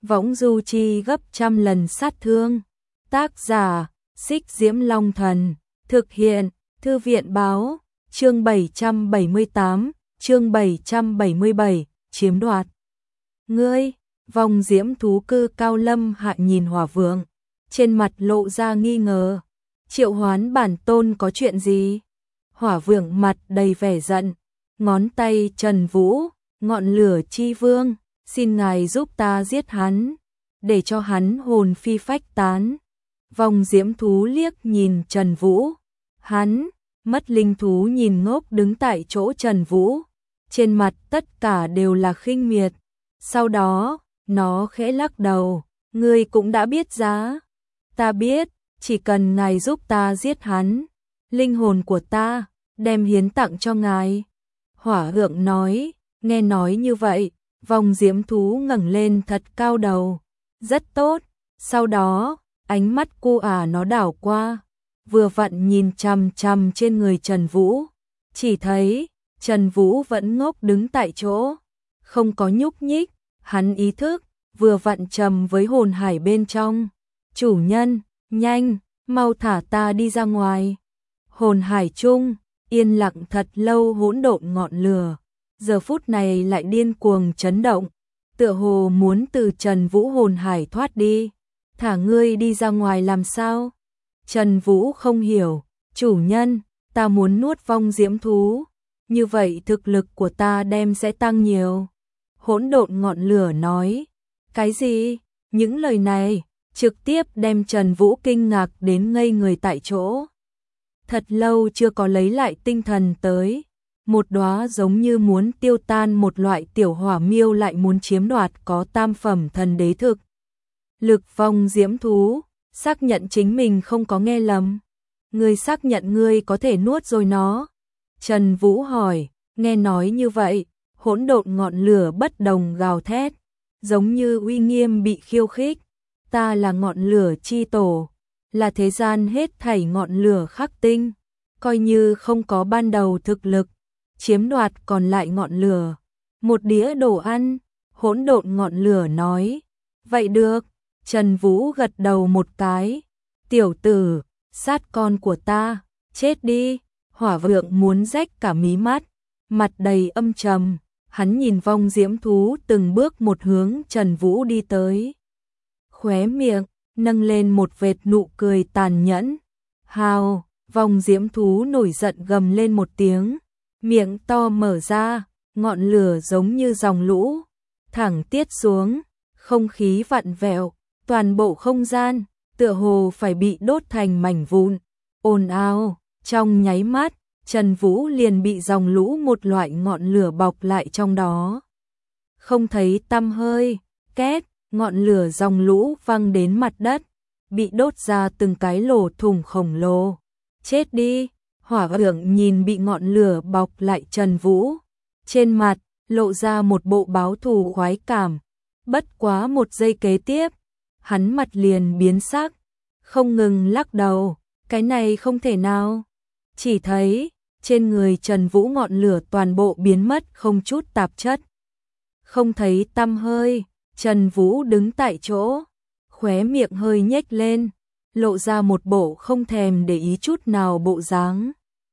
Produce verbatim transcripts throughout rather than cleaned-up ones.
võng du chi gấp trăm lần sát thương. Tác giả, Xích Diễm Long Thần. Thực hiện, Thư viện Báo. Chương bảy trăm bảy mươi tám, chương bảy trăm bảy mươi bảy, chiếm đoạt. Ngươi, vòng diễm thú cư cao lâm hạ nhìn Hỏa Vượng, trên mặt lộ ra nghi ngờ. Triệu hoán bản tôn có chuyện gì? Hỏa Vượng mặt đầy vẻ giận, ngón tay Trần Vũ, ngọn lửa chi vương, xin ngài giúp ta giết hắn, để cho hắn hồn phi phách tán. Vòng diễm thú liếc nhìn Trần Vũ, hắn, mất linh thú nhìn ngốc đứng tại chỗ Trần Vũ, trên mặt tất cả đều là khinh miệt. Sau đó, nó khẽ lắc đầu, ngươi cũng đã biết giá. Ta biết, chỉ cần ngài giúp ta giết hắn, linh hồn của ta, đem hiến tặng cho ngài. Hỏa Vượng nói, nghe nói như vậy, vòng diễm thú ngẩng lên thật cao đầu. Rất tốt, sau đó, ánh mắt cô ả nó đảo qua, vừa vặn nhìn chằm chằm trên người Trần Vũ, chỉ thấy Trần Vũ vẫn ngốc đứng tại chỗ, không có nhúc nhích. Hắn ý thức vừa vặn trầm với hồn hải bên trong. Chủ nhân, nhanh, mau thả ta đi ra ngoài. Hồn hải chung, yên lặng thật lâu hỗn độn ngọn lửa, giờ phút này lại điên cuồng chấn động, tựa hồ muốn từ Trần Vũ hồn hải thoát đi. Thả ngươi đi ra ngoài làm sao? Trần Vũ không hiểu, chủ nhân, ta muốn nuốt vong diễm thú, như vậy thực lực của ta đem sẽ tăng nhiều. Hỗn độn ngọn lửa nói, cái gì? Những lời này trực tiếp đem Trần Vũ kinh ngạc đến ngây người tại chỗ. Thật lâu chưa có lấy lại tinh thần tới, một đóa giống như muốn tiêu tan một loại tiểu hỏa miêu lại muốn chiếm đoạt có tam phẩm thần đế thực lực vong diễm thú, xác nhận chính mình không có nghe lầm. Ngươi xác nhận ngươi có thể nuốt rồi nó? Trần Vũ hỏi. Nghe nói như vậy, hỗn độn ngọn lửa bất đồng gào thét, giống như uy nghiêm bị khiêu khích. Ta là ngọn lửa chi tổ, là thế gian hết thảy ngọn lửa khắc tinh, coi như không có ban đầu thực lực, chiếm đoạt còn lại ngọn lửa, một đĩa đồ ăn. Hỗn độn ngọn lửa nói, vậy được. Trần Vũ gật đầu một cái, tiểu tử, sát con của ta, chết đi. Hỏa Vượng muốn rách cả mí mắt, mặt đầy âm trầm, hắn nhìn vong diễm thú từng bước một hướng Trần Vũ đi tới. Khóe miệng nâng lên một vệt nụ cười tàn nhẫn. Hào, vong diễm thú nổi giận gầm lên một tiếng, miệng to mở ra, ngọn lửa giống như dòng lũ thẳng tiết xuống, không khí vặn vẹo, toàn bộ không gian tựa hồ phải bị đốt thành mảnh vụn. Ồn ào, trong nháy mắt, Trần Vũ liền bị dòng lũ một loại ngọn lửa bọc lại trong đó. Không thấy tăm hơi, két, ngọn lửa dòng lũ văng đến mặt đất, bị đốt ra từng cái lỗ thủng khổng lồ. Chết đi. Hỏa Vượng nhìn bị ngọn lửa bọc lại Trần Vũ, trên mặt lộ ra một bộ báo thù khoái cảm. Bất quá một giây kế tiếp, hắn mặt liền biến sắc, không ngừng lắc đầu, cái này không thể nào. Chỉ thấy trên người Trần Vũ ngọn lửa toàn bộ biến mất không chút tạp chất, không thấy tăm hơi. Trần Vũ đứng tại chỗ, khóe miệng hơi nhếch lên, lộ ra một bộ không thèm để ý chút nào bộ dáng.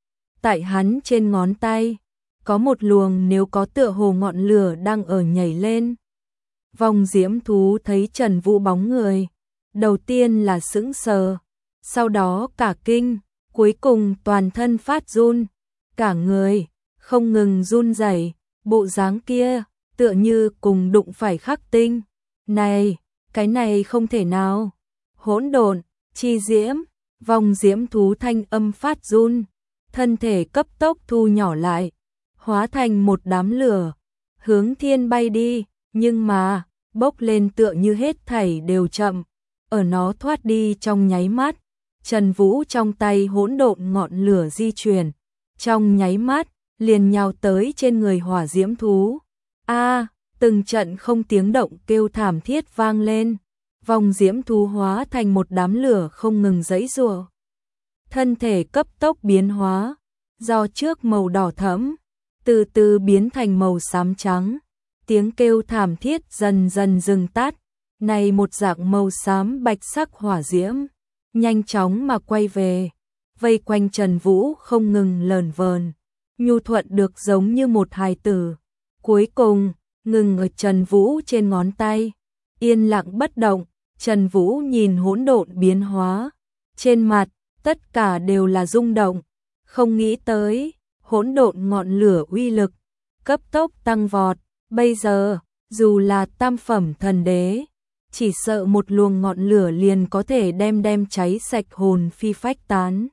Tại hắn trên ngón tay, có một luồng nếu có tựa hồ ngọn lửa đang ở nhảy lên. Vong diễm thú thấy Trần Vũ bóng người, đầu tiên là sững sờ, sau đó cả kinh, cuối cùng toàn thân phát run, cả người không ngừng run rẩy, bộ dáng kia tựa như cùng đụng phải khắc tinh. Này, cái này không thể nào. Hỗn độn chi diễm, vong diễm thú thanh âm phát run, thân thể cấp tốc thu nhỏ lại, hóa thành một đám lửa, hướng thiên bay đi, nhưng mà bốc lên tựa như hết thảy đều chậm, ở nó thoát đi trong nháy mắt, Trần Vũ trong tay hỗn độn ngọn lửa di chuyển, trong nháy mắt liền nhào tới trên người hỏa diễm thú. A, từng trận không tiếng động kêu thảm thiết vang lên, vong diễm thú hóa thành một đám lửa không ngừng giãy giụa. Thân thể cấp tốc biến hóa, do trước màu đỏ thẫm, từ từ biến thành màu xám trắng. Tiếng kêu thảm thiết dần dần dừng tắt, này một dạng màu xám bạch sắc hỏa diễm, nhanh chóng mà quay về, vây quanh Trần Vũ không ngừng lờn vờn, nhu thuận được giống như một hài tử. Cuối cùng, ngừng ở Trần Vũ trên ngón tay, yên lặng bất động. Trần Vũ nhìn hỗn độn biến hóa, trên mặt tất cả đều là rung động, không nghĩ tới hỗn độn ngọn lửa uy lực cấp tốc tăng vọt, bây giờ dù là tam phẩm thần đế, chỉ sợ một luồng ngọn lửa liền có thể đem đem cháy sạch hồn phi phách tán.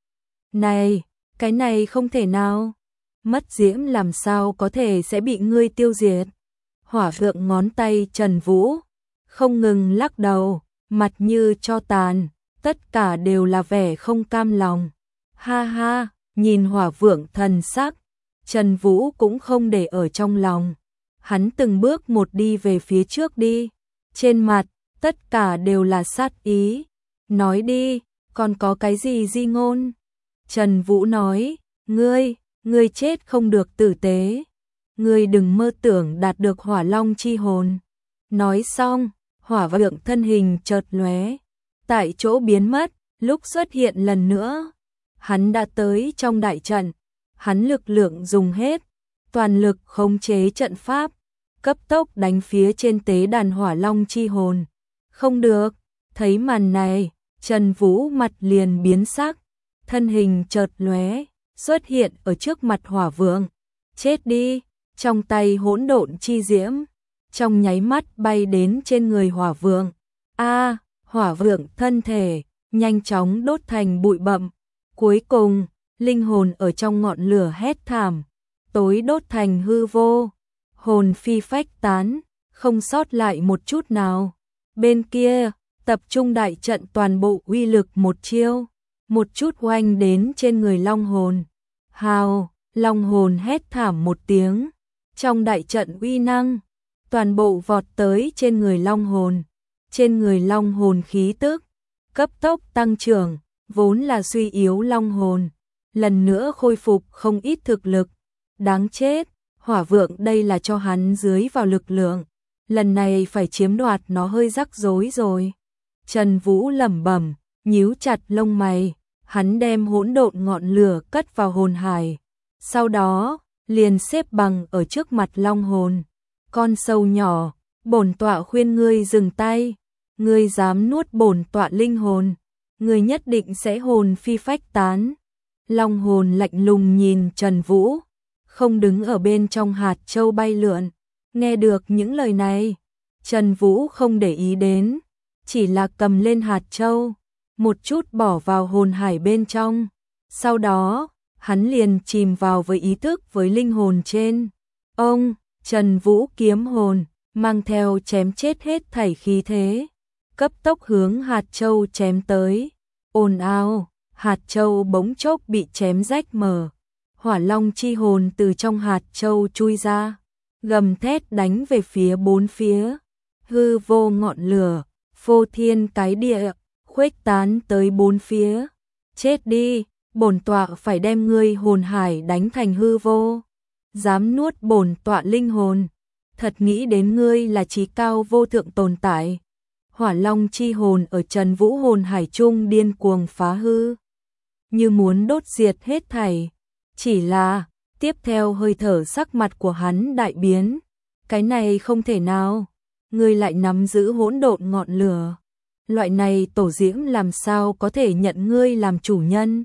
Này, cái này không thể nào, mất diễm làm sao có thể sẽ bị ngươi tiêu diệt. Hỏa vượng ngón tay Trần Vũ không ngừng lắc đầu, mặt như tro tàn, tất cả đều là vẻ không cam lòng. Ha ha, nhìn hỏa vượng thần sắc, Trần Vũ cũng không để ở trong lòng. Hắn từng bước một đi về phía trước đi, trên mặt tất cả đều là sát ý. Nói đi, còn có cái gì di ngôn? Trần Vũ nói, ngươi, ngươi chết không được tử tế. Ngươi đừng mơ tưởng đạt được hỏa long chi hồn. Nói xong, hỏa vượng thân hình chợt lóe, tại chỗ biến mất, lúc xuất hiện lần nữa, hắn đã tới trong đại trận, hắn lực lượng dùng hết, toàn lực khống chế trận pháp, cấp tốc đánh phía trên tế đàn hỏa long chi hồn. Không được, thấy màn này, Trần Vũ mặt liền biến sắc, thân hình chợt lóe, xuất hiện ở trước mặt hỏa vượng. Chết đi, trong tay hỗn độn chi diễm, trong nháy mắt bay đến trên người hỏa vượng. A, hỏa vượng thân thể nhanh chóng đốt thành bụi bặm, cuối cùng, linh hồn ở trong ngọn lửa hét thảm, tối đốt thành hư vô, hồn phi phách tán, không sót lại một chút nào. Bên kia, tập trung đại trận toàn bộ uy lực một chiêu, một chút oanh đến trên người long hồn. Hào, long hồn hét thảm một tiếng, trong đại trận uy năng, toàn bộ vọt tới trên người long hồn. Trên người long hồn khí tức cấp tốc tăng trưởng, vốn là suy yếu long hồn, lần nữa khôi phục không ít thực lực. Đáng chết, hỏa vượng đây là cho hắn dưới vào lực lượng, lần này phải chiếm đoạt nó hơi rắc rối rồi. Trần Vũ lẩm bẩm, nhíu chặt lông mày, hắn đem hỗn độn ngọn lửa cất vào hồn hải, sau đó liền xếp bằng ở trước mặt long hồn. Con sâu nhỏ, bổn tọa khuyên ngươi dừng tay, ngươi dám nuốt bổn tọa linh hồn, ngươi nhất định sẽ hồn phi phách tán. Long hồn lạnh lùng nhìn Trần Vũ, không đứng ở bên trong hạt châu bay lượn. Nghe được những lời này, Trần Vũ không để ý đến, chỉ là cầm lên hạt châu, một chút bỏ vào hồn hải bên trong. Sau đó, hắn liền chìm vào với ý thức với linh hồn trên. Ông, Trần Vũ kiếm hồn, mang theo chém chết hết thảy khí thế, cấp tốc hướng hạt châu chém tới. Ồn ào, hạt châu bỗng chốc bị chém rách mở. Hỏa long chi hồn từ trong hạt châu chui ra, gầm thét đánh về phía bốn phía. Hư vô ngọn lửa, phô thiên cái địa, khuếch tán tới bốn phía. Chết đi, bổn tọa phải đem ngươi hồn hải đánh thành hư vô. Dám nuốt bổn tọa linh hồn, thật nghĩ đến ngươi là chí cao vô thượng tồn tại. Hỏa long chi hồn ở Trần Vũ hồn hải trung điên cuồng phá hư, như muốn đốt diệt hết thảy. Chỉ là, tiếp theo hơi thở sắc mặt của hắn đại biến. Cái này không thể nào, ngươi lại nắm giữ hỗn độn ngọn lửa. Loại này tổ diễm làm sao có thể nhận ngươi làm chủ nhân.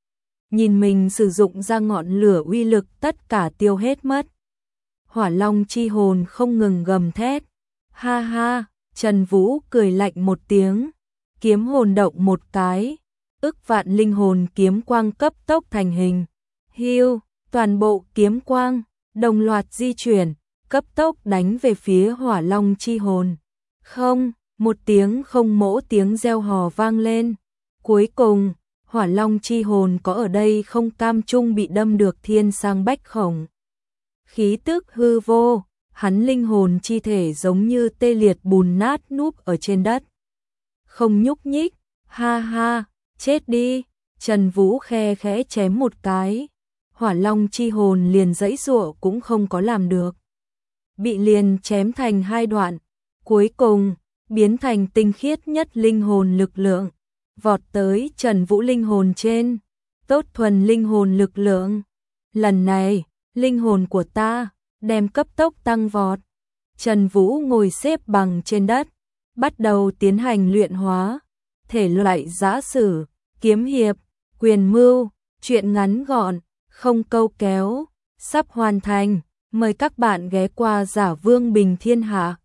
Nhìn mình sử dụng ra ngọn lửa uy lực tất cả tiêu hết mất. Hỏa long chi hồn không ngừng gầm thét. Ha ha, Trần Vũ cười lạnh một tiếng, kiếm hồn động một cái, ức vạn linh hồn kiếm quang cấp tốc thành hình. Hiu, toàn bộ kiếm quang đồng loạt di chuyển, cấp tốc đánh về phía hỏa long chi hồn. Không, một tiếng không mỗ tiếng reo hò vang lên. Cuối cùng, hỏa long chi hồn có ở đây không cam chung bị đâm được thiên sang bách khổng. Khí tức hư vô, hắn linh hồn chi thể giống như tê liệt bùn nát núp ở trên đất. Không nhúc nhích, ha ha, chết đi. Trần Vũ khe khẽ chém một cái, hỏa long chi hồn liền giãy giụa cũng không có làm được, bị liền chém thành hai đoạn. Cuối cùng, biến thành tinh khiết nhất linh hồn lực lượng, vọt tới Trần Vũ linh hồn trên, tốt thuần linh hồn lực lượng. Lần này, linh hồn của ta đem cấp tốc tăng vọt. Trần Vũ ngồi xếp bằng trên đất, bắt đầu tiến hành luyện hóa, thể loại giã sử, kiếm hiệp, quyền mưu, truyện ngắn gọn, không câu kéo, sắp hoàn thành, mời các bạn ghé qua Giả Vương Bình Thiên Hạ.